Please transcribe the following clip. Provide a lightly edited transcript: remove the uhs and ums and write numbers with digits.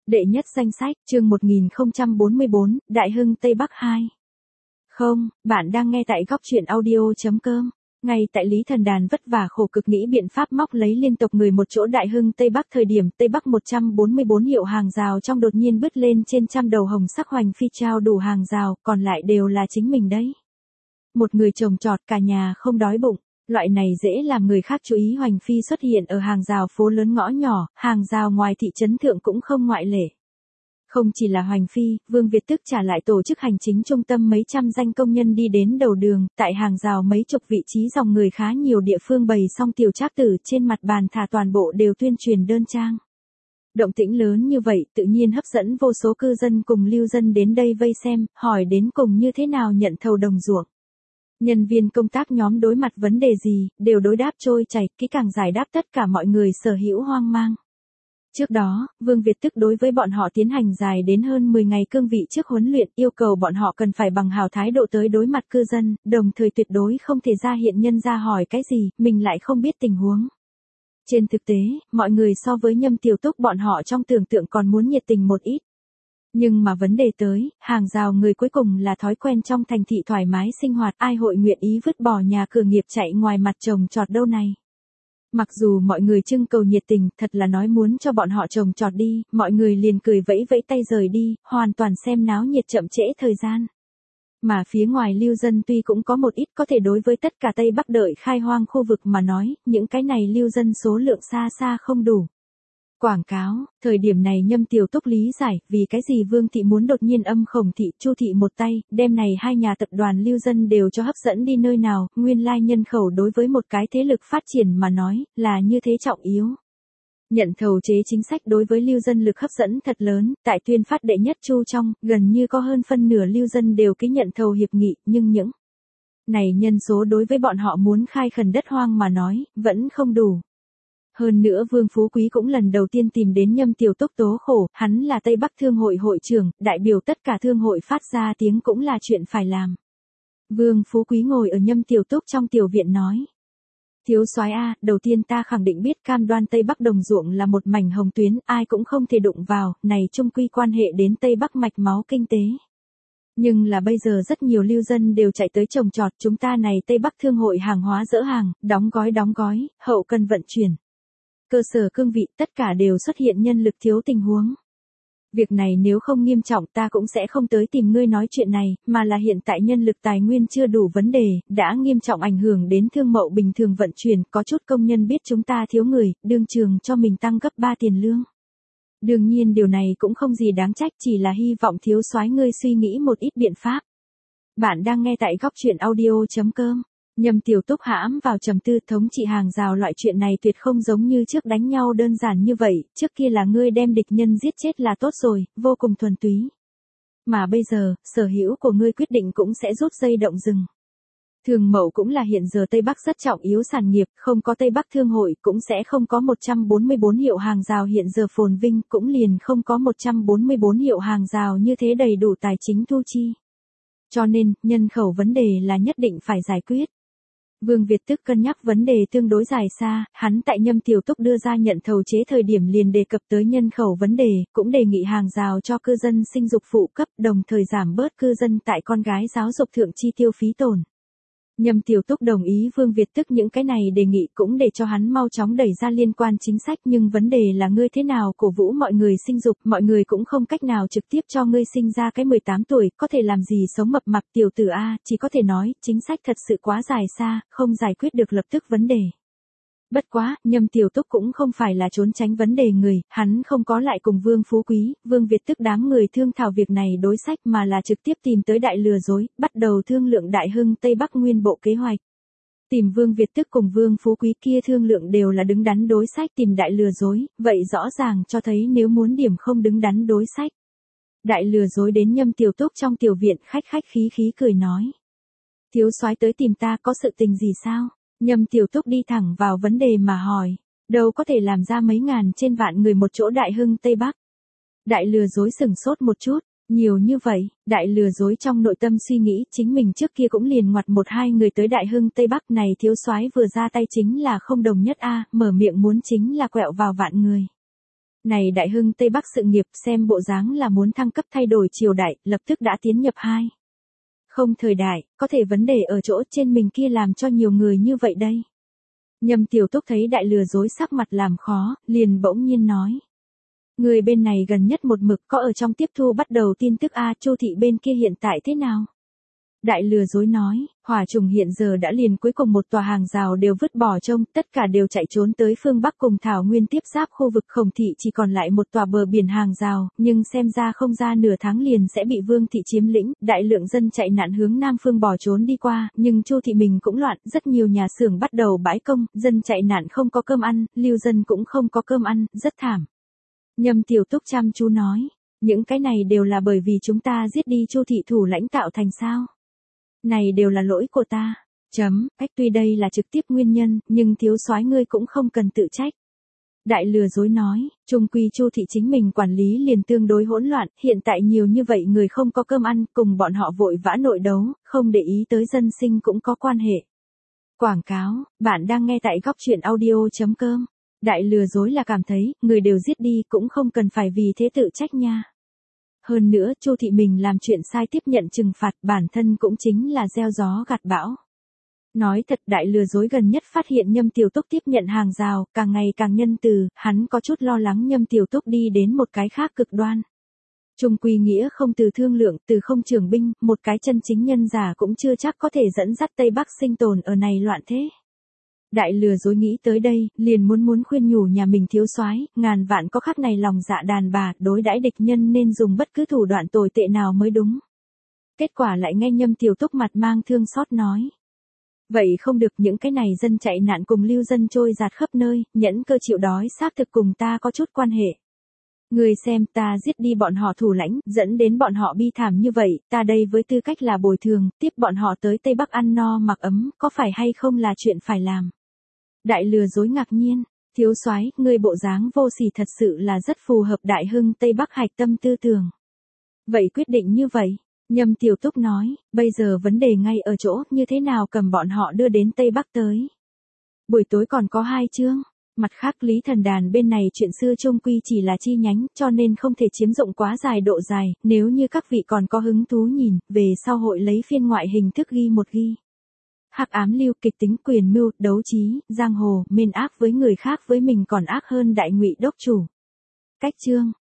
Đệ nhất danh sách, chương 1044, Đại Hưng Tây Bắc 2. Không, bạn đang nghe tại góc truyện audio.com. Ngay tại Lý Thần Đàn vất vả khổ cực nghĩ biện pháp móc lấy liên tục người một chỗ Đại Hưng Tây Bắc, thời điểm Tây Bắc 144 hiệu hàng rào trong đột nhiên bứt lên trên trăm đầu hồng sắc hoành phi trao đủ hàng rào, còn lại đều là chính mình đấy. Một người trồng trọt cả nhà không đói bụng. Loại này dễ làm người khác chú ý hoành phi xuất hiện ở hàng rào phố lớn ngõ nhỏ, hàng rào ngoài thị trấn thượng cũng không ngoại lệ. Không chỉ là hoành phi, Vương Việt tức trả lại tổ chức hành chính trung tâm mấy trăm danh công nhân đi đến đầu đường, tại hàng rào mấy chục vị trí dòng người khá nhiều địa phương bày xong tiểu trác tử trên mặt bàn thả toàn bộ đều tuyên truyền đơn trang. Động tĩnh lớn như vậy tự nhiên hấp dẫn vô số cư dân cùng lưu dân đến đây vây xem, hỏi đến cùng như thế nào nhận thầu đồng ruộng. Nhân viên công tác nhóm đối mặt vấn đề gì, đều đối đáp trôi chảy, kỹ càng giải đáp tất cả mọi người sở hữu hoang mang. Trước đó, Vương Việt tức đối với bọn họ tiến hành dài đến hơn 10 ngày cương vị trước huấn luyện, yêu cầu bọn họ cần phải bằng hảo thái độ tới đối mặt cư dân, đồng thời tuyệt đối không thể ra hiện nhân ra hỏi cái gì, mình lại không biết tình huống. Trên thực tế, mọi người so với Nhâm Tiểu Túc bọn họ trong tưởng tượng còn muốn nhiệt tình một ít. Nhưng mà vấn đề tới, hàng rào người cuối cùng là thói quen trong thành thị thoải mái sinh hoạt, ai hội nguyện ý vứt bỏ nhà cửa nghiệp chạy ngoài mặt trồng trọt đâu này. Mặc dù mọi người trưng cầu nhiệt tình, thật là nói muốn cho bọn họ trồng trọt đi, mọi người liền cười vẫy vẫy tay rời đi, hoàn toàn xem náo nhiệt chậm trễ thời gian. Mà phía ngoài lưu dân tuy cũng có một ít có thể đối với tất cả Tây Bắc đợi khai hoang khu vực mà nói, những cái này lưu dân số lượng xa xa không đủ. Quảng cáo, thời điểm này Nhâm Tiểu Túc lý giải, vì cái gì Vương thị muốn đột nhiên âm Khổng thị, Chu thị một tay, đem này hai nhà tập đoàn lưu dân đều cho hấp dẫn đi nơi nào, nguyên lai nhân khẩu đối với một cái thế lực phát triển mà nói, là như thế trọng yếu. Nhận thầu chế chính sách đối với lưu dân lực hấp dẫn thật lớn, tại tuyên phát đệ nhất chu trong, gần như có hơn phân nửa lưu dân đều ký nhận thầu hiệp nghị, nhưng những này nhân số đối với bọn họ muốn khai khẩn đất hoang mà nói, vẫn không đủ. Hơn nữa Vương Phú Quý cũng lần đầu tiên tìm đến Nhâm Tiểu Túc tố khổ, hắn là Tây Bắc Thương hội hội trưởng, đại biểu tất cả thương hội phát ra tiếng cũng là chuyện phải làm. Vương Phú Quý ngồi ở Nhâm Tiểu Túc trong tiểu viện nói. Thiếu soái a, đầu tiên ta khẳng định biết cam đoan Tây Bắc đồng ruộng là một mảnh hồng tuyến, ai cũng không thể đụng vào, này chung quy quan hệ đến Tây Bắc mạch máu kinh tế. Nhưng là bây giờ rất nhiều lưu dân đều chạy tới trồng trọt, chúng ta này Tây Bắc Thương hội hàng hóa dỡ hàng, đóng gói, hậu cần vận chuyển. Cơ sở cương vị tất cả đều xuất hiện nhân lực thiếu tình huống. Việc này nếu không nghiêm trọng ta cũng sẽ không tới tìm ngươi nói chuyện này, mà là hiện tại nhân lực tài nguyên chưa đủ vấn đề, đã nghiêm trọng ảnh hưởng đến thương mậu bình thường vận chuyển, có chút công nhân biết chúng ta thiếu người, đương trường cho mình tăng gấp 3 tiền lương. Đương nhiên điều này cũng không gì đáng trách, chỉ là hy vọng thiếu soái ngươi suy nghĩ một ít biện pháp. Bạn đang nghe tại góc truyện audio.com. Nhâm Tiểu Túc hãm vào trầm tư, thống trị hàng rào loại chuyện này tuyệt không giống như trước đánh nhau đơn giản như vậy, trước kia là ngươi đem địch nhân giết chết là tốt rồi, vô cùng thuần túy. Mà bây giờ, sở hữu của ngươi quyết định cũng sẽ rút dây động rừng. Thương mậu cũng là hiện giờ Tây Bắc rất trọng yếu sản nghiệp, không có Tây Bắc Thương hội cũng sẽ không có 144 hiệu hàng rào hiện giờ phồn vinh, cũng liền không có 144 hiệu hàng rào như thế đầy đủ tài chính thu chi. Cho nên, nhân khẩu vấn đề là nhất định phải giải quyết. Vương Việt tức cân nhắc vấn đề tương đối dài xa, hắn tại Nhâm Tiểu Túc đưa ra nhận thầu chế thời điểm liền đề cập tới nhân khẩu vấn đề, cũng đề nghị hàng rào cho cư dân sinh dục phụ cấp, đồng thời giảm bớt cư dân tại con gái giáo dục thượng chi tiêu phí tổn. Nhâm Tiểu Túc đồng ý Vương Việt tức những cái này đề nghị cũng để cho hắn mau chóng đẩy ra liên quan chính sách, nhưng vấn đề là ngươi thế nào cổ vũ mọi người sinh dục, mọi người cũng không cách nào trực tiếp cho ngươi sinh ra cái 18 tuổi, có thể làm gì sống mập mạp tiểu tử a, chỉ có thể nói, chính sách thật sự quá dài xa, không giải quyết được lập tức vấn đề. Bất quá, Nhâm Tiểu Túc cũng không phải là trốn tránh vấn đề người, hắn không có lại cùng Vương Phú Quý, Vương Việt tức đám người thương thảo việc này đối sách mà là trực tiếp tìm tới đại lừa dối, bắt đầu thương lượng Đại Hưng Tây Bắc nguyên bộ kế hoạch. Tìm Vương Việt tức cùng Vương Phú Quý kia thương lượng đều là đứng đắn đối sách, tìm đại lừa dối, vậy rõ ràng cho thấy nếu muốn điểm không đứng đắn đối sách. Đại lừa dối đến Nhâm Tiểu Túc trong tiểu viện khách khí cười nói. Thiếu soái tới tìm ta có sự tình gì sao? Nhâm Tiểu Túc đi thẳng vào vấn đề mà hỏi, đâu có thể làm ra mấy ngàn trên vạn người một chỗ Đại Hưng Tây Bắc. Đại lừa dối sửng sốt một chút, nhiều như vậy, đại lừa dối trong nội tâm suy nghĩ chính mình trước kia cũng liền ngoặt 1-2 người tới Đại Hưng Tây Bắc này, thiếu soái vừa ra tay chính là không đồng nhất a, mở miệng muốn chính là quẹo vào vạn người. Này Đại Hưng Tây Bắc sự nghiệp xem bộ dáng là muốn thăng cấp thay đổi triều đại, lập tức đã tiến nhập 2. Không thời đại, có thể vấn đề ở chỗ trên mình kia làm cho nhiều người như vậy đây. Nhâm Tiểu Túc thấy đại lừa dối sắc mặt làm khó, liền bỗng nhiên nói. Người bên này gần nhất một mực có ở trong tiếp thu bắt đầu tin tức Chu thị bên kia hiện tại thế nào? Đại lừa dối nói, Hỏa Trùng hiện giờ đã liền cuối cùng một tòa hàng rào đều vứt bỏ trông, tất cả đều chạy trốn tới phương Bắc cùng Thảo Nguyên tiếp giáp khu vực Khổng thị chỉ còn lại một tòa bờ biển hàng rào, nhưng xem ra không ra nửa tháng liền sẽ bị Vương thị chiếm lĩnh, đại lượng dân chạy nạn hướng Nam phương bỏ trốn đi qua, nhưng Chu thị mình cũng loạn, rất nhiều nhà xưởng bắt đầu bãi công, dân chạy nạn không có cơm ăn, lưu dân cũng không có cơm ăn, rất thảm. Nhâm Tiểu Túc chăm chú nói, những cái này đều là bởi vì chúng ta giết đi Chu thị thủ lãnh tạo thành sao? Này đều là lỗi của ta. Tuy đây là trực tiếp nguyên nhân, nhưng thiếu soái ngươi cũng không cần tự trách. Đại lừa dối nói, chung quy Chu thị chính mình quản lý liền tương đối hỗn loạn, hiện tại nhiều như vậy người không có cơm ăn, cùng bọn họ vội vã nội đấu, không để ý tới dân sinh cũng có quan hệ. Quảng cáo, bạn đang nghe tại góc truyện audio.com. Đại lừa dối là cảm thấy, người đều giết đi cũng không cần phải vì thế tự trách nha. Hơn nữa, Chu thị mình làm chuyện sai tiếp nhận trừng phạt, bản thân cũng chính là gieo gió gặt bão. Nói thật, đại lừa dối gần nhất phát hiện Nhâm Tiểu Túc tiếp nhận hàng rào, càng ngày càng nhân từ, hắn có chút lo lắng Nhâm Tiểu Túc đi đến một cái khác cực đoan. Trung quy nghĩa không từ thương lượng, từ không trưởng binh, một cái chân chính nhân giả cũng chưa chắc có thể dẫn dắt Tây Bắc sinh tồn ở này loạn thế. Đại lừa dối nghĩ tới đây, liền muốn khuyên nhủ nhà mình thiếu soái, ngàn vạn có khác này lòng dạ đàn bà, đối đãi địch nhân nên dùng bất cứ thủ đoạn tồi tệ nào mới đúng. Kết quả lại nghe Nhâm Tiểu Túc mặt mang thương xót nói. Vậy không được, những cái này dân chạy nạn cùng lưu dân trôi giạt khắp nơi, nhẫn cơ chịu đói xác thực cùng ta có chút quan hệ. Người xem, ta giết đi bọn họ thủ lãnh, dẫn đến bọn họ bi thảm như vậy, ta đây với tư cách là bồi thường, tiếp bọn họ tới Tây Bắc ăn no mặc ấm, có phải hay không là chuyện phải làm. Đại lừa dối ngạc nhiên, thiếu soái, ngươi bộ dáng vô sỉ thật sự là rất phù hợp Đại Hưng Tây Bắc hạch tâm tư tưởng. Vậy quyết định như vậy, Nhâm Tiểu Túc nói, bây giờ vấn đề ngay ở chỗ, như thế nào cầm bọn họ đưa đến Tây Bắc tới. Buổi tối còn có 2 chương, mặt khác Lý Thần Đàn bên này chuyện xưa chung quy chỉ là chi nhánh, cho nên không thể chiếm dụng quá dài độ dài, nếu như các vị còn có hứng thú nhìn, về sau hội lấy phiên ngoại hình thức ghi một ghi. Hắc ám lưu, kịch tính, quyền mưu, đấu trí, giang hồ, mên ác với người khác với mình còn ác hơn đại ngụy đốc chủ. Cách chương